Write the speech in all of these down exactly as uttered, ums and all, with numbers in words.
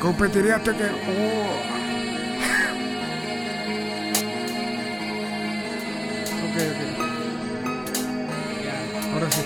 Competiría hasta que... Oh. Ok, ok. Ahora sí.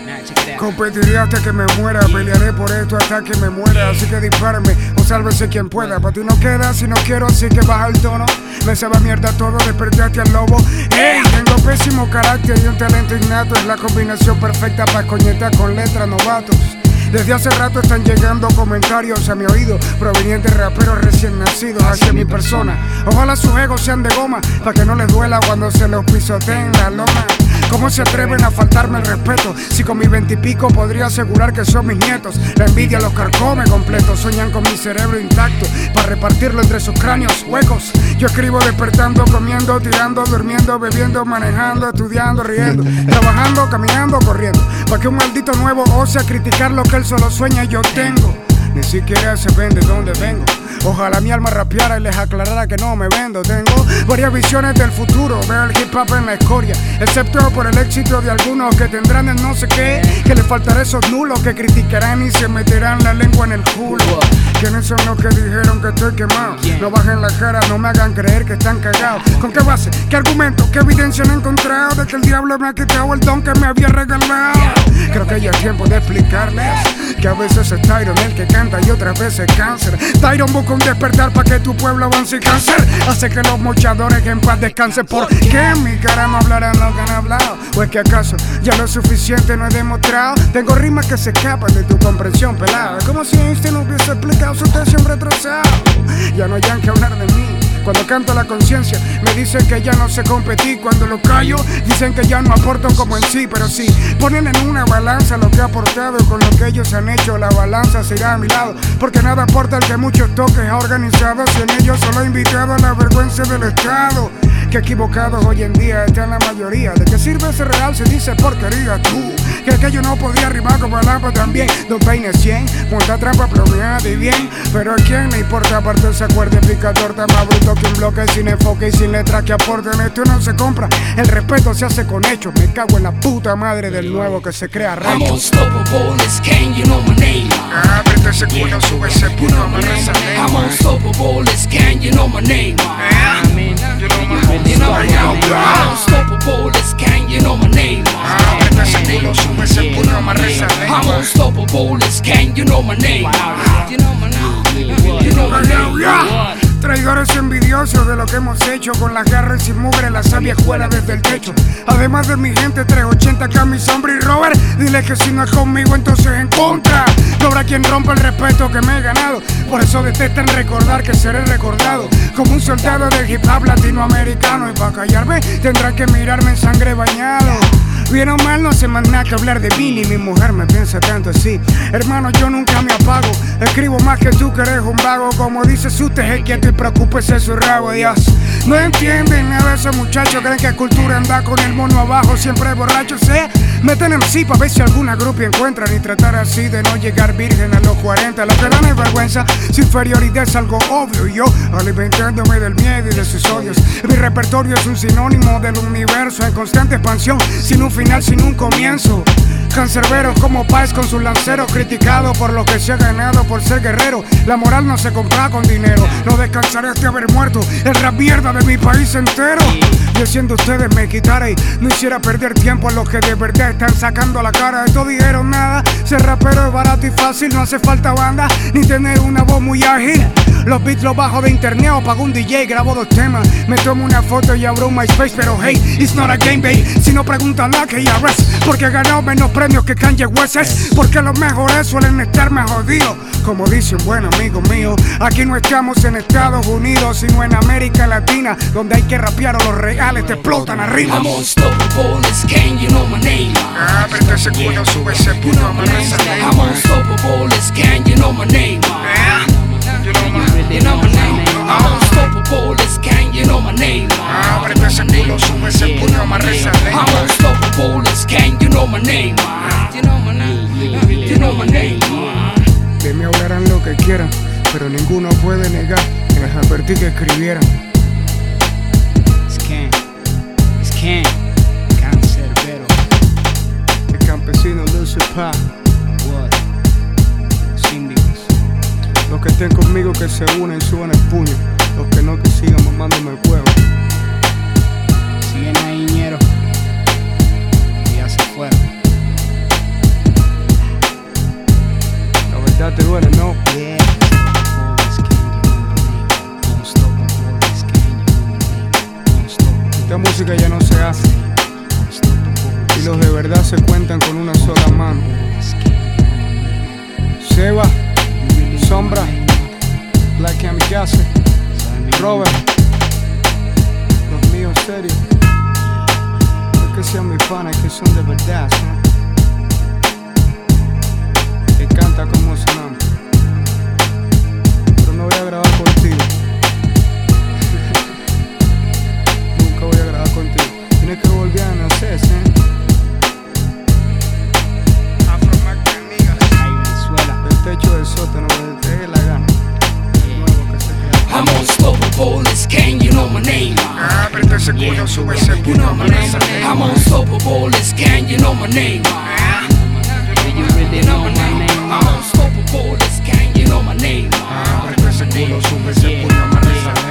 Competiría hasta que me muera, pelearé por esto hasta que me muera. Así que dispárame o sálvese quien pueda. Para ti no queda si no quiero, así que baja el tono. Me sabe mierda todo, despertaste al lobo. ¡Ey! Tengo pésimo carácter y un talento innato. Es la combinación perfecta para coñetar con letras novatos. Desde hace rato están llegando comentarios a mi oído provenientes de raperos recién nacidos hacia mi persona. Ojalá sus egos sean de goma para que no les duela cuando se los pisoteen la lona. ¿Cómo se atreven a faltarme el respeto? Si con mis veintipico podría asegurar que son mis nietos. La envidia los carcome completos. Sueñan con mi cerebro intacto para repartirlo entre sus cráneos huecos. Yo escribo despertando, comiendo, tirando, durmiendo, bebiendo, manejando, estudiando, riendo, trabajando, caminando, corriendo. Para que un maldito nuevo ose a criticar lo que él solo sueña y yo tengo. Ni siquiera se ven de dónde vengo. Ojalá mi alma rapeara y les aclarara que no me vendo. Tengo varias visiones del futuro, veo el hip hop en la escoria, excepto por el éxito de algunos que tendrán el no sé qué, que les faltará esos nulos que criticarán y se meterán la lengua en el culo. ¿Quiénes son los que dijeron que estoy quemado? No bajen la cara, no me hagan creer que están cagados. ¿Con qué base? ¿Qué argumento? ¿Qué evidencia han encontrado de que el diablo me ha quitado el don que me había regalado? Creo que ya es tiempo de explicarles que a veces es Tyron el que canta y otras veces cáncer. Tyron busca un despertar para que tu pueblo avance y cáncer. Hace que los mochadores en paz descansen. ¿Por qué en mi cara no hablarán lo que han hablado? ¿O es que acaso ya lo suficiente no he demostrado? Tengo rimas que se escapan de tu comprensión pelada. Como si Einstein no hubiese explicado su tensión retrasada. Ya no hayan que hablar de mí. Cuando canto la conciencia me dicen que ya no sé competir. Cuando lo callo dicen que ya no aporto como en sí. Pero si ponen en una balanza lo que he aportado con lo que ellos han hecho, la balanza se irá a mi lado. Porque nada aporta el que muchos toques ha organizado. Si en ellos solo he invitado a la vergüenza del Estado. Que equivocados hoy en día están la mayoría. ¿De qué sirve ese real? Se dice porquería tú. Que aquello no podía rimar como el agua también. Don Peine cien, monta trampa bromeada y bien. Pero a quién le importa aparte ese acuerdo picador tan más bruto que un bloque sin enfoque y sin letras que aporten. Esto no se compra, el respeto se hace con hechos. Me cago en la puta madre del nuevo que se crea rey. I'm unstoppable, it's Ken, you know my name. Aprieta ese culo, sube ese puto, amarra esa lengua. I'm unstoppable, it's Ken, you know my name. You know my name. You know my name. I'm unstoppable, it's Ken, you know my name. Aprieta ese culo, sube ese puto, amarra esa I'm lengua. unstoppable, it's Ken, you know my name. You know my name. You know my name. Traidores envidiosos de lo que hemos hecho. Con las garras y sin mugre la sabia escuela desde el techo. Además de mi gente trescientos ochenta K, mi sombra y Robert. Dile que si no es conmigo entonces en contra. No habrá quien rompa el respeto que me he ganado. Por eso detestan recordar que seré recordado como un soldado del hip hop latinoamericano. Y para callarme tendrán que mirarme en sangre bañado. Bien o mal no sé más nada que hablar de mí. Ni mi mujer me piensa tanto así. Hermano, yo nunca me apago. Escribo más que tú que eres un vago. Como dice usted, es quieto y preocúpese su rabo, Dios. No entienden nada esos muchachos. Creen que es cultura andar con el mono abajo. Siempre borracho, se meten en sí para ver si alguna grupi encuentran. Y tratar así de no llegar virgen a los cuarenta. Lo que dan es vergüenza, su inferioridad es algo obvio. Y yo alimentándome del miedo y de sus odios. Mi repertorio es un sinónimo del universo en constante expansión, sin un final, sin un comienzo. Cancerberos como Páez con sus lanceros, criticado por lo que se ha ganado por ser guerrero. La moral no se compra con dinero. No descansaré hasta haber muerto el rap mierda de mi país entero. Yo siendo ustedes me quitara y no hiciera perder tiempo a los que de verdad están sacando la cara. Esto dijeron nada, ser rapero es barato y fácil. No hace falta banda ni tener una voz muy ágil. Los beats los bajo de internet o pago un D J, grabo dos temas, me tomo una foto y abro un MySpace. Pero hey, it's not a game, babe. Si no preguntan a que ya res, porque he ganado menos premios que Kanye West. Porque los mejores suelen estar más jodidos. Como dice un buen amigo mío, aquí no estamos en Estados Unidos, sino en América Latina, donde hay que rapear o los reales te explotan arriba. I'm unstoppable, it's Ken, you know my name. Aprieta ese culo, sube ese puto, amarra esa I'm lengua. unstoppable, it's Ken, you know my name. You know my You know my name. I'm unstoppable, it's Ken, you know my name. Aprieta ese culo, sube ese puto, amarra esa lengua. I'm unstoppable, it's Ken, you know my name. You know my name. You know my name. De mí hablarán lo que quieran, pero ninguno puede negar que les advertí que escribieran. It's Ken, it's Ken, Cancerbero. El campesino Lucio Pa, What? Síndicos. los que estén conmigo que se unen y suban el puño. Los que no, que sigan mamándome el huevo. Siguen ahí, ñero. Y ya se fueron. La verdad te duele, ¿no? Yeah. Esta música ya no se hace. Y los de verdad se cuentan con una sola mano. Seba, Sombra, Black Kamikaze, Robert, los míos serios. No es que sean mis panas, que son de verdad, ¿no? Que canta como sonamos. Pero no voy a grabar contigo. Nunca voy a grabar contigo. Tienes que volver a nacer, ¿eh? Techo del sótano, donde te dé la gana. De nuevo que se queda. I'm unstoppable, it's Ken, you know my name. Aprieta ese culo, sube ese You know my name. I'm unstoppable, it's Ken, you know my name. You really know my name. I'm unstoppable, it's Ken, you know my name. Aprieta ese culo, sube ese puño, amarra esa